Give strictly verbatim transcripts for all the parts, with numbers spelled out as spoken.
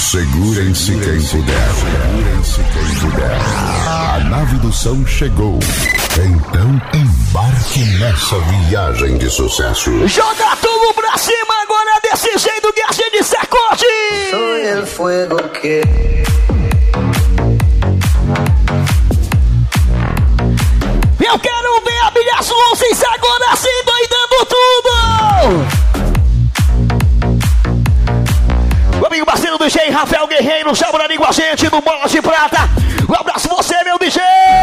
Segurem-se quem puder. Segurem-se quem puder. A nave do som chegou. Então embarque nessa viagem de sucesso. Joga tudo pra cima agora desse jeito que a gente sacode. Soy el fuego que... Eu quero ver a Bilhaço Luzes agora assim doidando tudo. O amigo parceiro do D J Rafael Guerreiro, chama ali com a gente do Bola de Prata. Um abraço você, meu D J.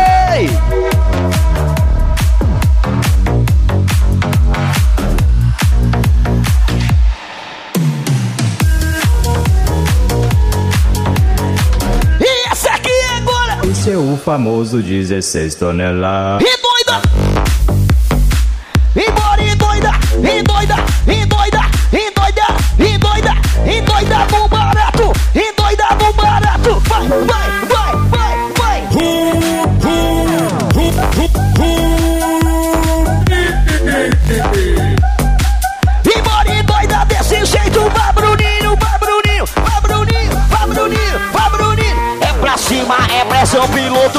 E essa aqui agora. Esse é o famoso dezesseis toneladas. E doida! E bora, e doida! E doida! E doida! E doida! E doida! E doida no barato! E doida no barato! Vai, vai, vai, vai, vai! E bora, e doida desse jeito! Vai, Bruninho! Vai, Bruninho! Vai, Bruninho! Vai, Bruninho! Vai, Bruninho! É pra cima, é pressão, piloto!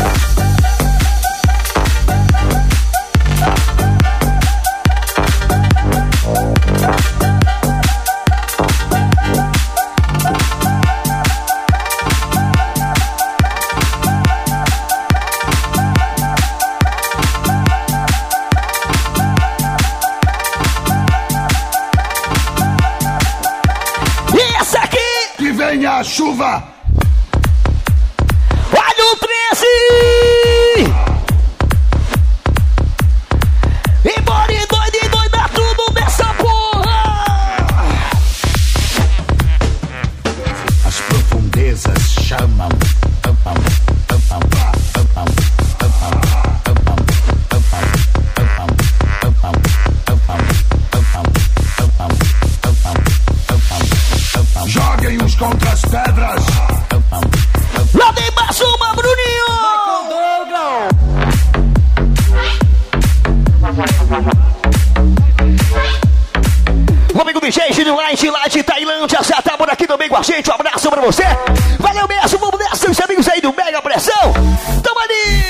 A chuva! Olha o treze! E bora, e doida, e doida tudo dessa porra! As profundezas chamam. Joguem uns contra as pedras. Lá de baixo, uma Bruninho. O amigo D J Gino Light, Light Tailândia, já tá por aqui também com a gente. Um abraço pra você. Valeu mesmo, vamos nessa, os amigos aí do Mega Pressão. Tamo ali.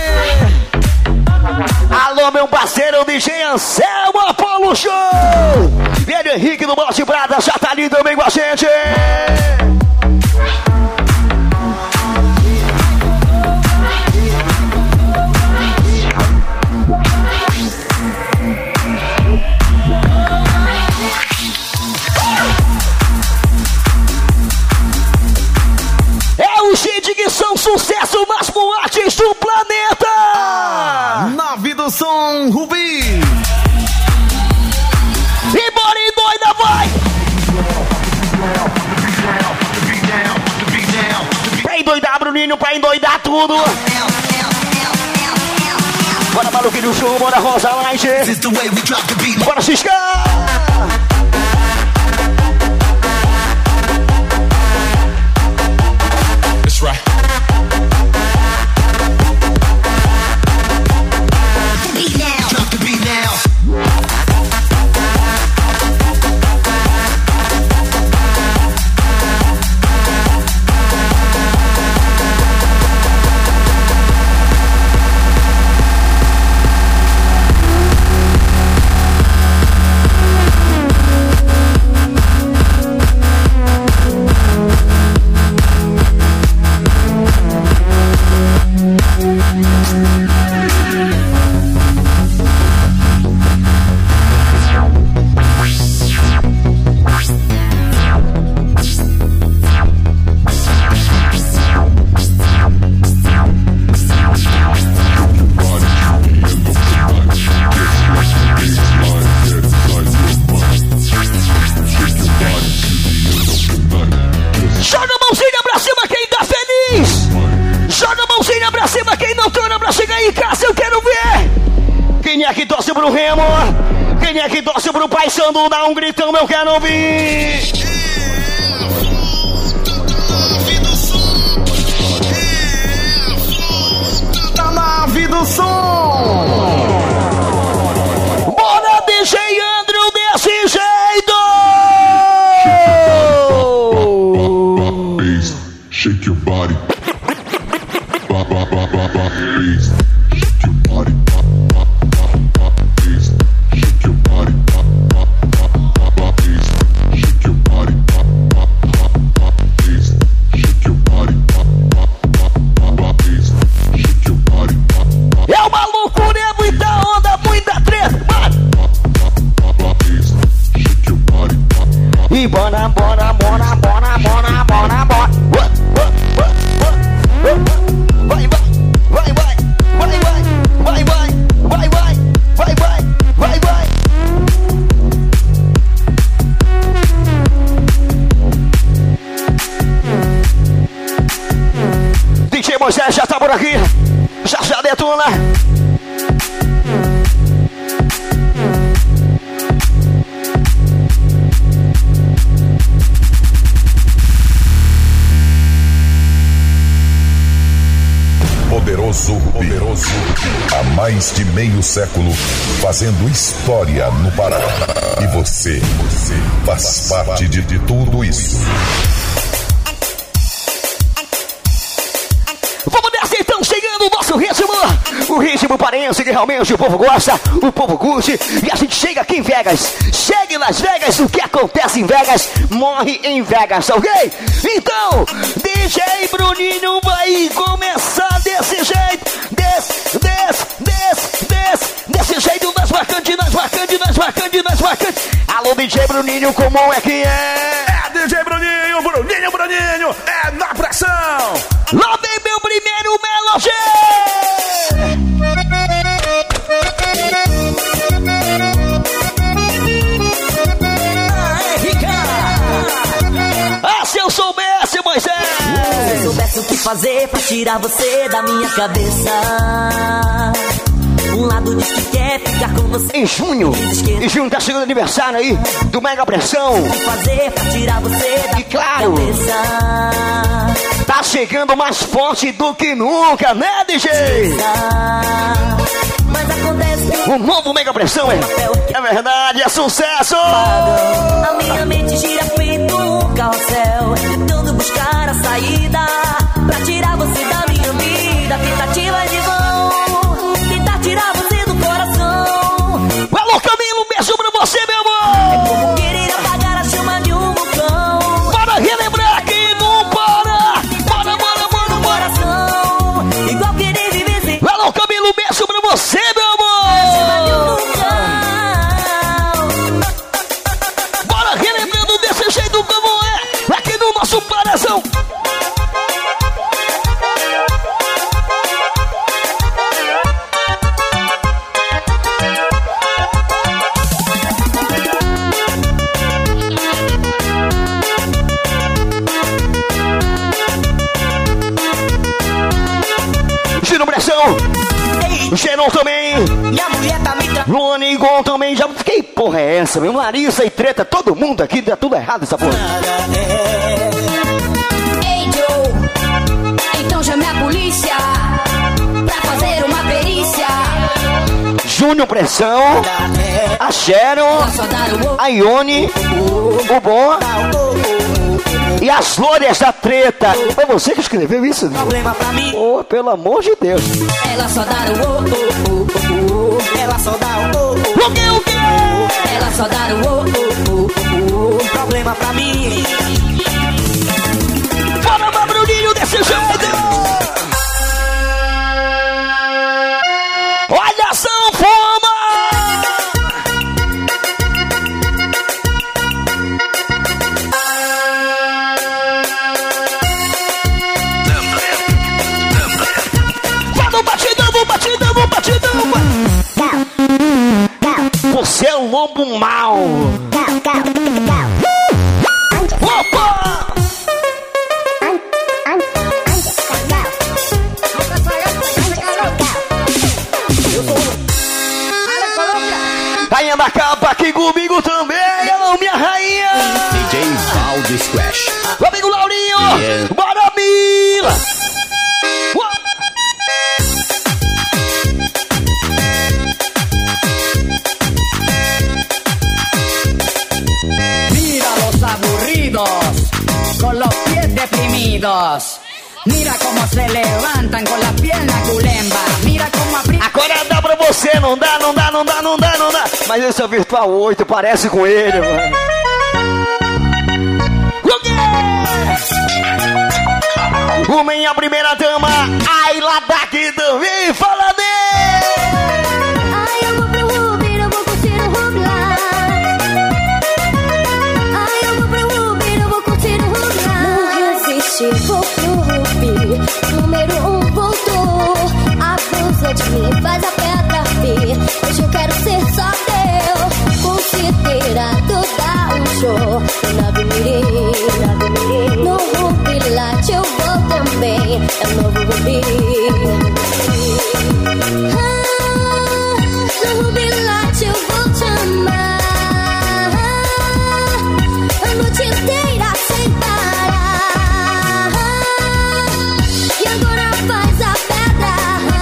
Alô, meu parceiro D J Anselmo Apolo Show. Velho Henrique do Bote Prata já tá ali também com a gente. É o gente que são sucesso nas boates do planeta. Ah, nave do som Rubi. E bora, e doida, vai! Pra endoidar, Bruninho, pra endoidar tudo! Bora, maluquinho do show, bora, Rosa Light! Bora, ciscar! That's right. Drop the beat now. Pro Remo, quem é que torce pro Paysandu? Dá um gritão, eu quero ouvir. Tá na vida do som. Bora, D J Andrew, desse jeito. E bora, bora, bora, bora, bora, bora, bora. Vai, vai, vai, vai, vai, vai, vai, vai, vai, vai, vai, vai, vai, vai. D J Moisés já tá por aqui, já já detona. Poderoso Rubi. Poderoso Rubi. Há mais de meio século fazendo história no Pará. E você, você faz parte de, de tudo isso. Vamos nessa então, chegando o nosso ritmo. O ritmo paraense que realmente o povo gosta, o povo curte. E a gente chega aqui em Vegas. Chega em Las Vegas, o que acontece em Vegas, morre em Vegas, ok? Então, D J Bruninho vai começar desse jeito. Desse, desse, desse, desse. Desse jeito, nós marcante, nós marcante, nós marcante, nós marcante. Alô, D J Bruninho, como é que é? É D J Bruninho, Bruninho, Bruninho, é na pressão. Lá vem meu primeiro Melody. Ah, se eu soubesse, Moisés! Se eu soubesse o que fazer pra tirar você da minha cabeça. Um lado diz que quer ficar com você. Em junho, em junho tá chegando o aniversário aí do Mega Pressão. O que fazer pra tirar você da E claro, minha cabeça. tá chegando mais forte do que nunca, né, D J? Mas acontece que O novo Mega Pressão é, é verdade, é sucesso! a minha mente gira feito um carrossel, tentando buscar a saída pra tirar você da minha vida. Tentativas de vão, tentar tirar você do coração. Alô, Camilo, um beijo pra você, meu É amor! como querer apagar a chama de um vulcão. Bora relembrar que não para! Bora, bora, bora, No bora! coração, igual querer viver sem Alô, Camilo, um beijo pra você, meu chama de um amor! vulcão. Bora relembrando desse jeito como é, aqui no nosso Parazão! Gino Pressão! Geron também! E a mulher tá me tra... Lonigon também, já fiquei, porra é essa, meu? Larissa e Treta, todo mundo aqui, dá tudo errado essa porra. Ei, Joe, então chame a polícia pra fazer uma perícia. Júnior Pressão, a Sharon, Só dar o a Ione, o Bom e as Glórias da Treta. Foi você que escreveu isso? Problema pra mim. Oh, pelo amor de Deus. Ela só dá o oh, oh, oh, oh, oh. Ela só dá o oh, oh, O que, o que? Ela só dá o oh, oh, oh, oh, oh. problema pra mim. Bora, meu Bruninho, desse jeito. Olha a sanfona! Vai no batidão, no batidão, no batidão! Você é um lobo mau! Opa! Rainha da capa aqui comigo também, alô, minha rainha! D J Valdo Squash. Meu amigo Laurinho! Yeah. Bora, Mila! Mira los aburridos con los pies deprimidos. Mira como se levantan con la pierna culemba. Mira como aprieta. Agora dá pra você, não dá, não dá, não dá, não dá, não dá. Mas esse é o Virtual oito, parece com ele, mano. O minha primeira dama, Ayla daqui também, fala dele! Ai, eu vou pro Uber, eu vou curtir o Rublar. Ai, eu vou pro Uber, eu vou curtir o Rublar. Não resiste, vou pro Uber. Número um voltou. Abusa de mim, faz a pedra vir. Hoje eu quero ser só teu. Considerado dar um show. Na Mirim, no Rubilate eu vou também. É o novo Rubi. Ah, no Rubilate eu vou te amar. A noite inteira sem parar. E agora faz a pedra.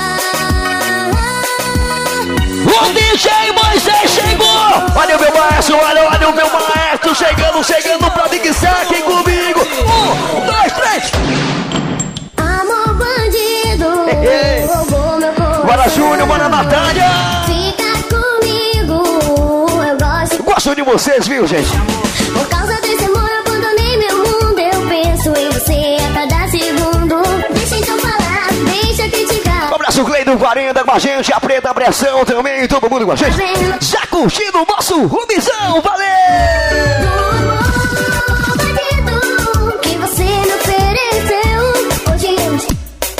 O D J Moisés chegou! Olha o meu maestro, olha, olha o meu maestro chegando, chegando pra Big Sack comigo! Um, dois, três! Amor bandido, Ei. roubou meu coração. Bora Júnior, bora Natália! Fica comigo, eu gosto. Gosto de vocês, viu, gente? Por causa desse amor eu abandonei meu mundo. Eu penso em você a cada segundo. Deixa então falar, deixa criticar. Um abraço, Cleiton quarenta com a gente, a Preta Pressão também, todo mundo com a gente. Já curtindo o nosso Rubizão, valeu! Amor bandido, que você me ofereceu. Hoje eu te...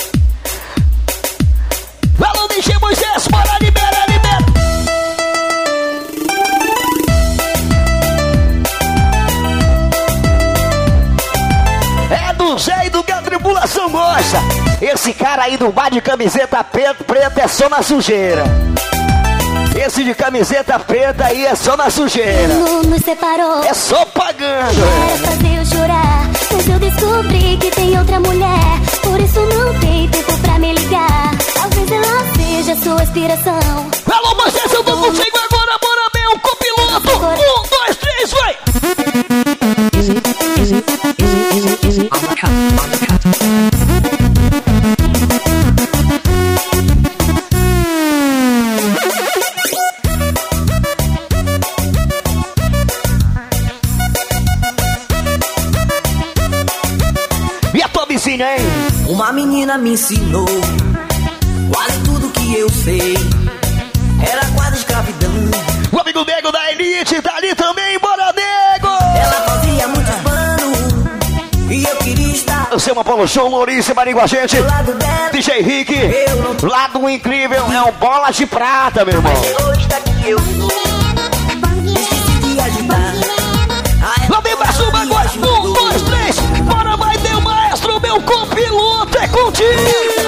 Alô, D J Moisés, bora, libera, libera! É do jeito que a tripulação gosta. Esse cara aí do bar de camiseta preta, preta é só na sujeira. Esse de camiseta preta aí é só na sujeira. Não nos separou. É só pagando. Para fazer eu chorar, mas eu descobri que tem outra mulher. Por isso não tem tempo pra me ligar. Talvez ela seja sua inspiração. Alô, Moisés, eu tô contigo agora, bora meu copiloto. Um, dois, três, vai! E a tua vizinha, hein? Uma menina me ensinou quase tudo que eu sei. Era quase escravidão. O amigo Nego da Elite tá ali também, bora Nego! Ela fazia muitos planos e eu queria estar Eu sei uma Paulo Show, Maurício Marinho com a gente. do lado dela. D J Rick, lado incrível, é o Bola de Prata, meu irmão. Hoje tá aqui eu esqueci de agitar. Lá vem pra cima agora, um, dois, três, bora vai meu maestro, meu copiloto, é contigo!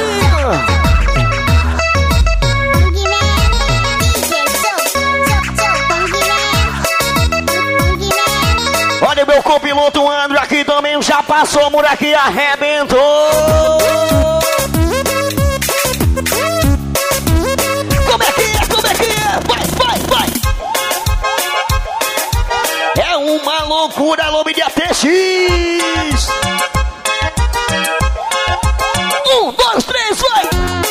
Olha o meu copiloto André aqui também já passou por aqui, arrebentou. Como é que é? Como é que é? Vai, vai, vai. É uma loucura, nome de A T X. Um, dois, três, vai.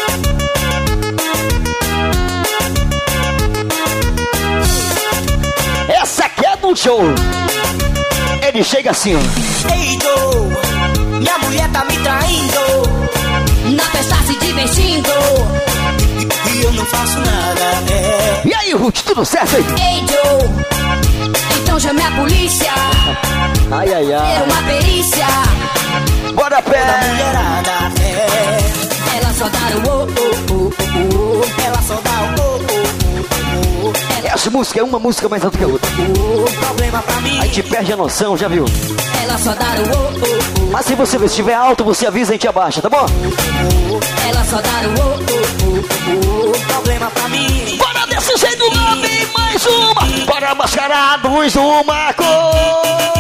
Essa aqui é do show. Ele chega assim, ó. Ei, Joe, minha mulher tá me traindo. Na festa se divertindo. E eu não faço nada, é. E aí, Ruth, tudo certo aí? Ei, Joe, então chame a polícia. Ai, ai, Ter ai. uma perícia. Bora, Da pé. mulherada, é. Ela só dá o oh, oh, oh, oh, oh. Ela só dá o oh, oh, oh, oh. Essa música é uma música mais alta que a outra. O problema pra mim. Aí te perde a noção, já viu? Ela só dá o oh, oh, oh. Mas se você ver, se estiver alto, você avisa e a gente abaixa, tá bom? Ela só dá o oh, oh, oh, oh. O problema pra mim. Bora desse jeito, lá vem mais uma. Bora mascarados do Marco.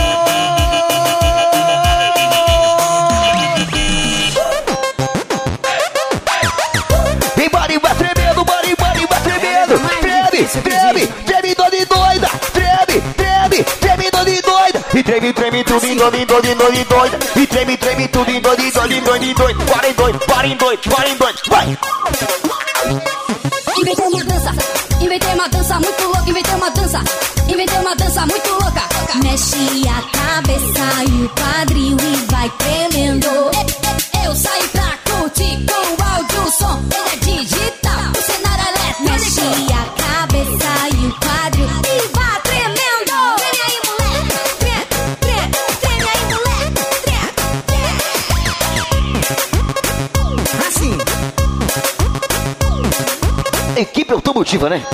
Vem, bora, vai tremendo, bora, bora, vai tremendo. Treme, treme, treme, doida, doida. Treme, treme, treme, doida, doida. E treme, treme, tudo em doido, em doido, em doido, em doido. E treme, treme, tudo em doido, em doido, em doido, em doido. Para em doido, para em doido, para em doido. Vai! Inventei uma dança, inventei uma dança muito louca, inventei uma dança, inventei uma dança muito louca. Mexe a cabeça e o quadril e vai tremendo. Eu saí pra curtir com o áudio, o som, ele é digital, o cenário elétrico. Mexe a cabeça e o quadril e vai tremendo. Treme aí, moleque, treme, treme, treme aí, moleque, treme, treme. Assim. Equipe automotiva, né?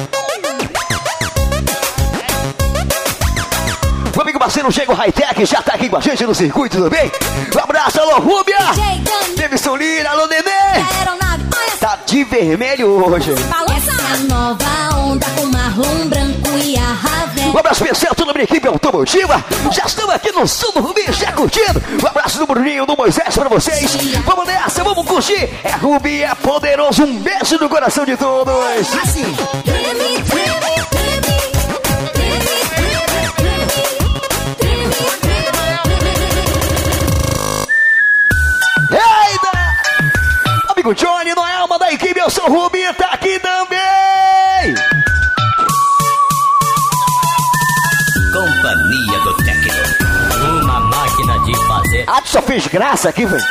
O amigo Marcelo chega o Hightech, já tá aqui com a gente no circuito, tudo bem? Um abraço, alô, Rúbia! Davidson Lira, alô, Nenê! Tá de vermelho hoje. Essa nova onda com marrom, branco e a ravel. Um abraço especial, toda a minha equipe automotiva. Já estamos aqui no som do Rubi, já curtindo. Um abraço do Bruninho, do Moisés pra vocês. Vamos nessa, vamos curtir. É Rubi, é poderoso. Um beijo no coração de todos. Assim. Treme, treme, treme. Eita! Amigo Johnny, não é alma da equipe, eu sou o Rubi, tá aqui também! Companhia do Tecno. Uma máquina de fazer. Ah, tu só fez graça aqui, velho?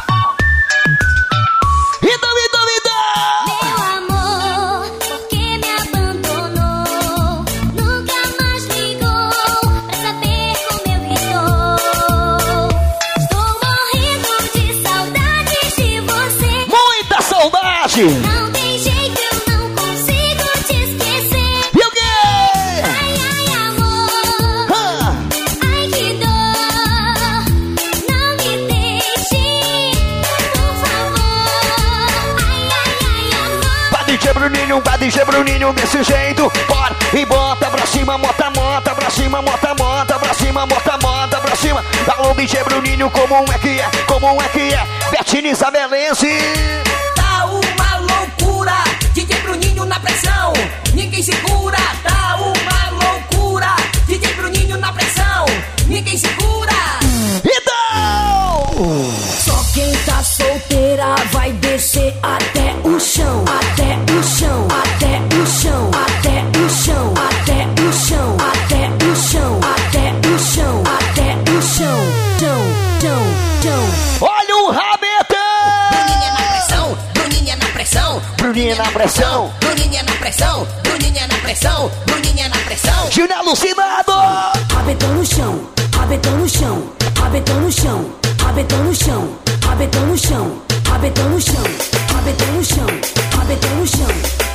Então, então, então! Meu amor, por que me abandonou? Nunca mais ligou pra saber como eu estou. Estou morrendo de saudades de você. Muita saudade! Não tem jeito, eu não consigo te esquecer. E o quê? Ai, ai, amor. Ah. Ai, que dor. Não me deixe, por favor. Ai, ai, ai, amor. Pra D J Bruninho, pra D J Bruninho desse jeito. Bora e bota pra cima, mota, mota, pra cima, mota, mota, pra cima, mota, mota, pra cima. Alô, D J Bruninho, como é que é, como é que é? Betinho Isabelense. Tá uma loucura, D J Bruninho na pressão, ninguém segura. Tá uma loucura, D J Bruninho na pressão, ninguém segura. Então! Só quem tá solteira vai descer até o chão, até o chão, até o chão, até o chão, até o chão, até o chão, até o chão, até o chão, chão, chão, chão. Olha o rabetão! Bruninha na pressão, Bruninha na pressão, Bruninha na pressão. Bruninha na pressão, Bruninha na pressão, Bruninha na pressão. Gina alucinado! Rabetão no chão, rabetão no chão, rabetão no chão, rabetão no chão, rabetão no chão, rabetão no chão, rabetão no chão, rabetão no chão.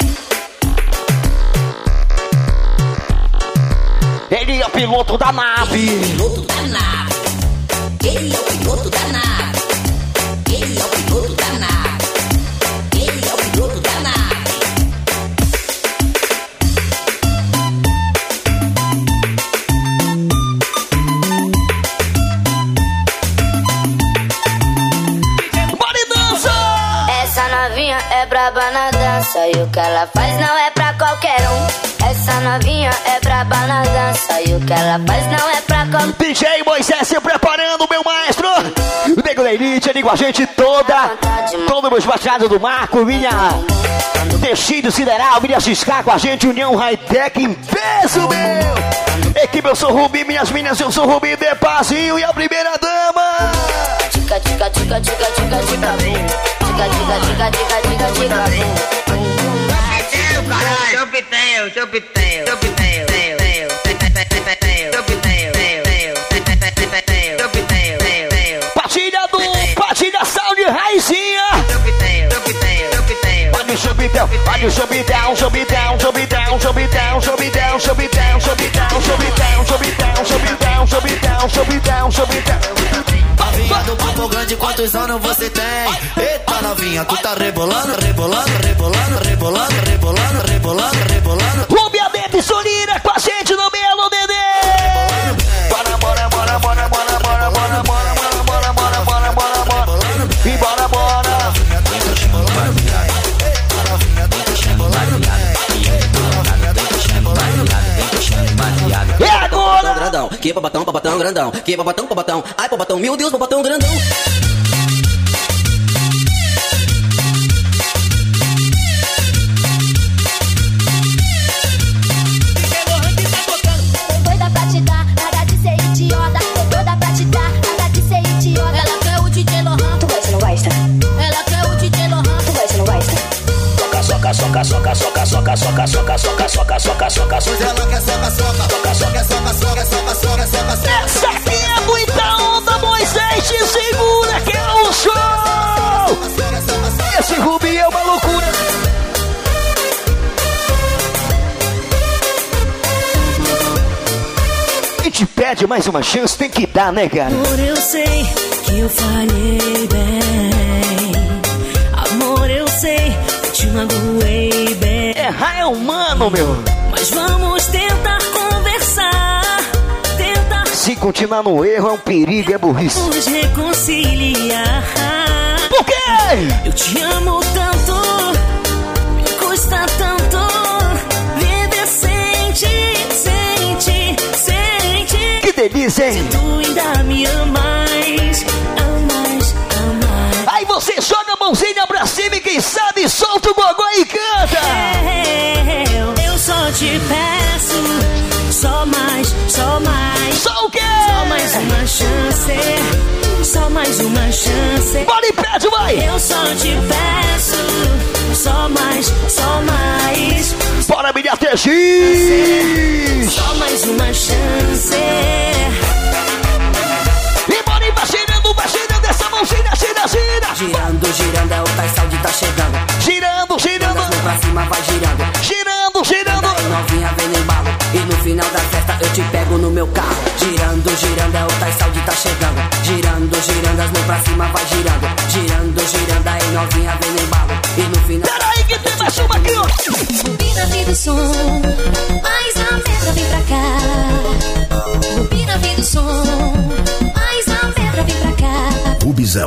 Ele é o piloto da nave. Piloto da nave, ele é o piloto da nave, ele é o piloto da nave, ele é o piloto da nave. Bora e dança! Essa novinha é braba na dança e o que ela faz não é pra qualquer um. Essa novinha é braba na dança e o que ela faz não é pra qualquer um. D J Moisés se preparando, meu maestro. O Nego da Elite ali com a gente toda. Todos meus baixados do Marco, minha Tecido Sideral, minha Ciscar com a gente, União Hightech em peso, meu. Equipe, eu sou Rubi, minhas meninas, eu sou Rubi de Pazinho e a primeira dama. Tica, tica, tica, tica, tica, tica, bum. Tica, tica, tica, tica, tica, tica, bum. Seu pitel, seu pitel, seu pitel, seu pitel, seu pitel, seu pitel. Patilha do Patilha Sound Raizinha. Seu pitel, seu pitel, seu pitel. Olha o chubitel, olha o chubitel, chubitel, chubitel, chubitel, chubitel, chubitel, chubitel, chubitel, chubitel, chubitel, chubitel, chubitel, chubitel. Novinha do papo grande, quantos anos você tem? Eita novinha, tu tá rebolando, rebolando, rebolando, rebolando, rebolando, rebolando, rebolando. Rubia Dente Solira com a gente no Belo Dedê. Bora, bora, bora, bora, bora, bora, bora, bora, bora, bora, bora, bora, bora, bora. E bora, bora. É agora! Que babatão, babatão grandão. Que babatão, babatão. Ai, babatão, meu Deus, babatão grandão. Doida pra te dar, nada de ser idiota. Doida pra te dar, nada de ser idiota. Ela quer o D J Lohan. Tu gosta, não gosta? Ela quer o D J Lohan. Tu gosta, não gosta? Soca, soca, soca, soca, soca, soca, soca, soca, soca, soca, soca, soca. Pois ela quer soca, soca, soca, soca, soca, soca, soca, soca, soca, soca. Essa aqui é muita onda, Moisés, te segura que é o show. Esse Rubi é uma loucura. E te pede mais uma chance, tem que dar, né, cara? Amor, eu sei que eu falhei bem. Amor, eu sei que te magoei bem. Errar é humano, meu. Mas vamos tentar conversar. Tentar Se continuar no erro é um perigo, é burrice. nos reconciliar. Por quê? Eu te amo tanto, me custa tanto viver sem ti, sem ti, sem ti. Que delícia, hein? Tu ainda me amas, amas, amas. Aí você joga a mãozinha pra cima e quem sabe solta o gogó e canta. Eu, eu só te peço, só mais, só mais. Só o quê? Só mais uma chance, só mais uma chance. Bola e pede, vai! Eu só te peço, só mais, só mais. Bora, milha T X! Só mais uma chance. E bora, vai girando, vai girando essa mãozinha, gira, gira! Girando, girando, é o Tais Saúde tá chegando. Girando, girando! Das mãos pra cima vai girando. Girando, girando! Daí novinha vem no embalo. E no final da festa eu te pego no meu carro. Girando, girando, é o Tais Saúde tá chegando. Girando, girando, as mãos pra cima vai girando. Girando, girando, aí novinha vem no embalo. E no final. Peraí que tem mais uma aqui, ó! Rubina vem do som, mais a pedra vem pra cá. Rubina vem do som, mais a pedra vem pra cá. Rubizão.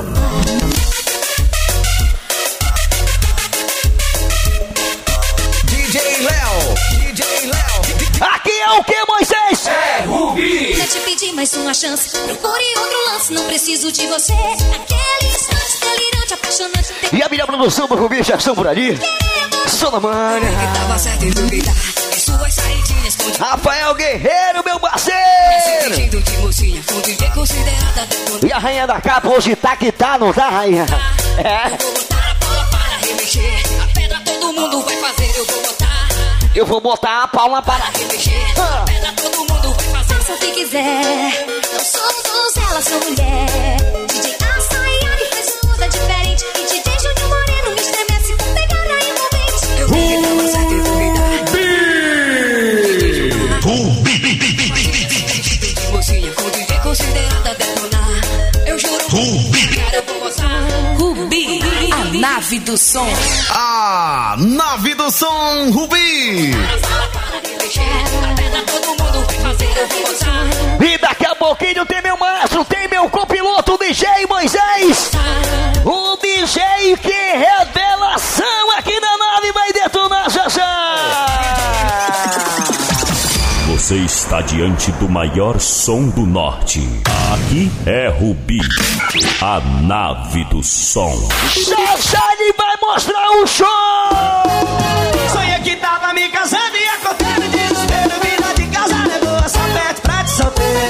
D J Léo, D J Léo. Aqui é o que, Moisés? É Rubi. Quer te pedir mais uma chance, procure outro lance, não preciso de você. Aquele instante delirante, apaixonante. E a melhor produção do Rubi já estão por ali. Solomânia. Tava certo em duvidar em suas saidinhas com Rafael Guerreiro, meu parceiro. fingindo de mocinha, com D J considerada detonada. E a rainha da capa hoje tá que tá, não tá, rainha? É. Eu vou botar a bola para remexer. A pedra todo mundo vai fazer, eu vou botar Eu vou botar a palma para para remexer. A pedra todo mundo vai fazer. Faça o que quiser, não somos donzela, sou mulher. D J Açaiane faz uma onda diferente. E D J Júnior Moreno me estremece com pegada envolvente. Eu vi que tava certo em duvidar. De mocinha, com D J considerada detonar. Eu juro, cara, eu vou mostrar. Rubi, a nave do som. A nave do som Rubi. Para remexer. A pedra todo mundo vai fazer, eu vou mostrar. E daqui a pouquinho tem meu maestro, tem meu copiloto, o D J Moisés. O D J que revelação aqui na nave vai detonar já já. Você está diante do maior som do norte. Aqui é Rubi, a nave do som. Já já ele vai mostrar o show. Sonhei que tava me casando e acontecendo de desespero. Vida de casar é boa, só pede pra te solteiro.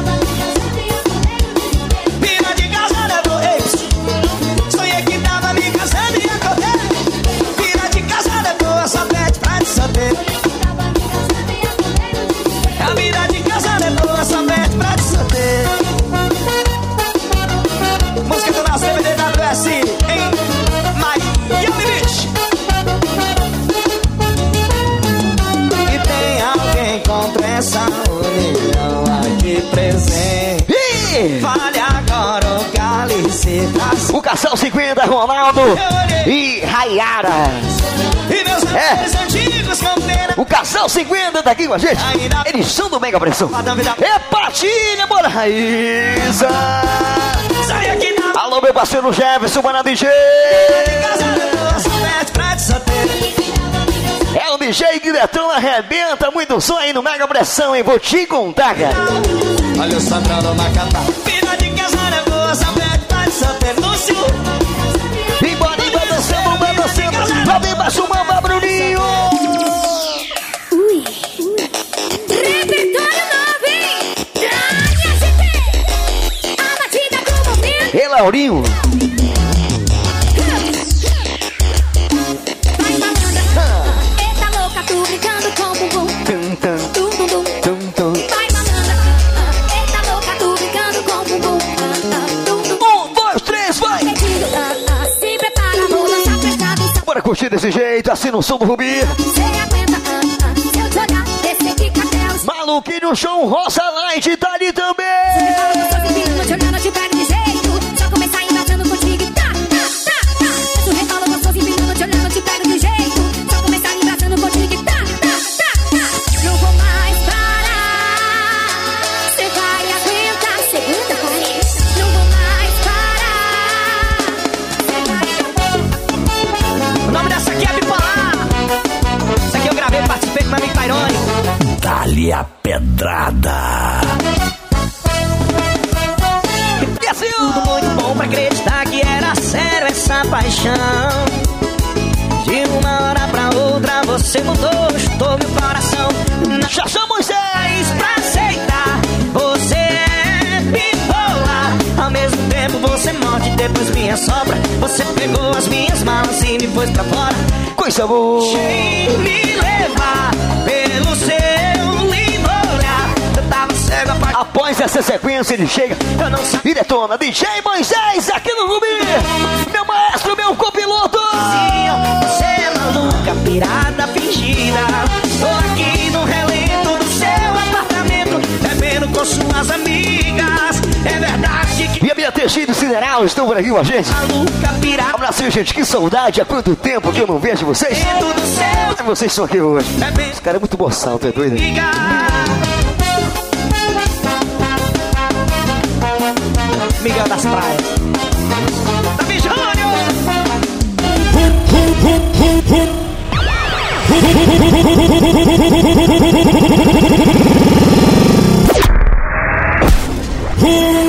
Vida de casar é boa, ei. Sonhei que tava me casando e acontecendo. Vida de casar é boa, só pede pra te solteiro. A vida de casar é boa, só pede pra te solteiro. Música do nosso D V D W S em Miami Beach. E tem alguém com pressa, um milhão aqui presente. Ih! Vale agora o cálice pra O Casal cinquenta, Ronaldo e Rayara. E meus É. amores antigos com pena. O Casal cinquenta tá aqui com a gente. Eles são do Mega Pressão. É Patilha, bora, Raíza. Sai aqui na Alô, meu parceiro Jefferson, bora, D J. casa, só pede pra te solteiro. É o D D J Guilherme arrebenta muito som aí no Mega Pressão, hein? Vou te contar, cara. Olha o Sandrado na cata. Vida de casar é boa, Sapete faz São Penúncio. Embora, embora, dançando, vai dançando. Lá vem baixo, mamba, Bruninho. Ui. Repertório novo, hein? Traga, G T. A batida do momento. Ei, Laurinho. Vai mamando. Eita louca, tu brincando com o bumbum. Tum, tum, Tum, tum, tum. tum, tum. Vai mamando. Eita louca, tu brincando com o bumbum. Tum, tum. Um, dois, três, vai. Se prepara, vou dançar, presta atenção. Bora curtir desse jeito, assim no som do Rubi. Cê aguenta, ah, ah, se eu te olhar, descer de cadelos. Maluquinho, show, Roça Light, tá ali também. Tô te olhando, te pego de jeito. Só começar invadindo contigo e tá, tá, tá, tá. Tu rebola gostoso e vindo, te olhando, te pego de jeito. Só começar invadindo contigo e tá, tá, tá, tá. Não vou mais parar. Cê vai aguentar, cê aguenta, pai. Não vou mais parar. O nome dessa aqui é Bipolar. Essa aqui eu gravei, participei com meu amigo Tairone. Dá-lhe a pedrada. Tudo muito bom pra acreditar que era sério essa paixão. De uma hora pra outra você mudou, chutou meu coração. Já chama Moisés pra aceitar, você é bipolar. Ao mesmo tempo você morde, depois me assopra. Você pegou as minhas malas e me pôs pra fora. Coisa boa. Sem me levar pelo seu lindo olhar. Eu tava cego, apaixonado. Após essa sequência ele chega Eu não sabia. e detona D J Moisés aqui no Rubi. Meu maestro, meu copiloto. Você é maluca, pirada, fingida. Tô aqui no relento do seu apartamento, bebendo com suas amigas. É verdade que E a minha Teixeira Sideral estão por aqui com a gente. maluca, pirada, Abraço, gente, que saudade. Há quanto tempo que eu não vejo vocês? dentro do seu Ai, vocês estão aqui hoje. bebendo Esse cara é muito boçal, tu é doido? hein? amiga. Miguel das Praias. Davi Júnior. Hum.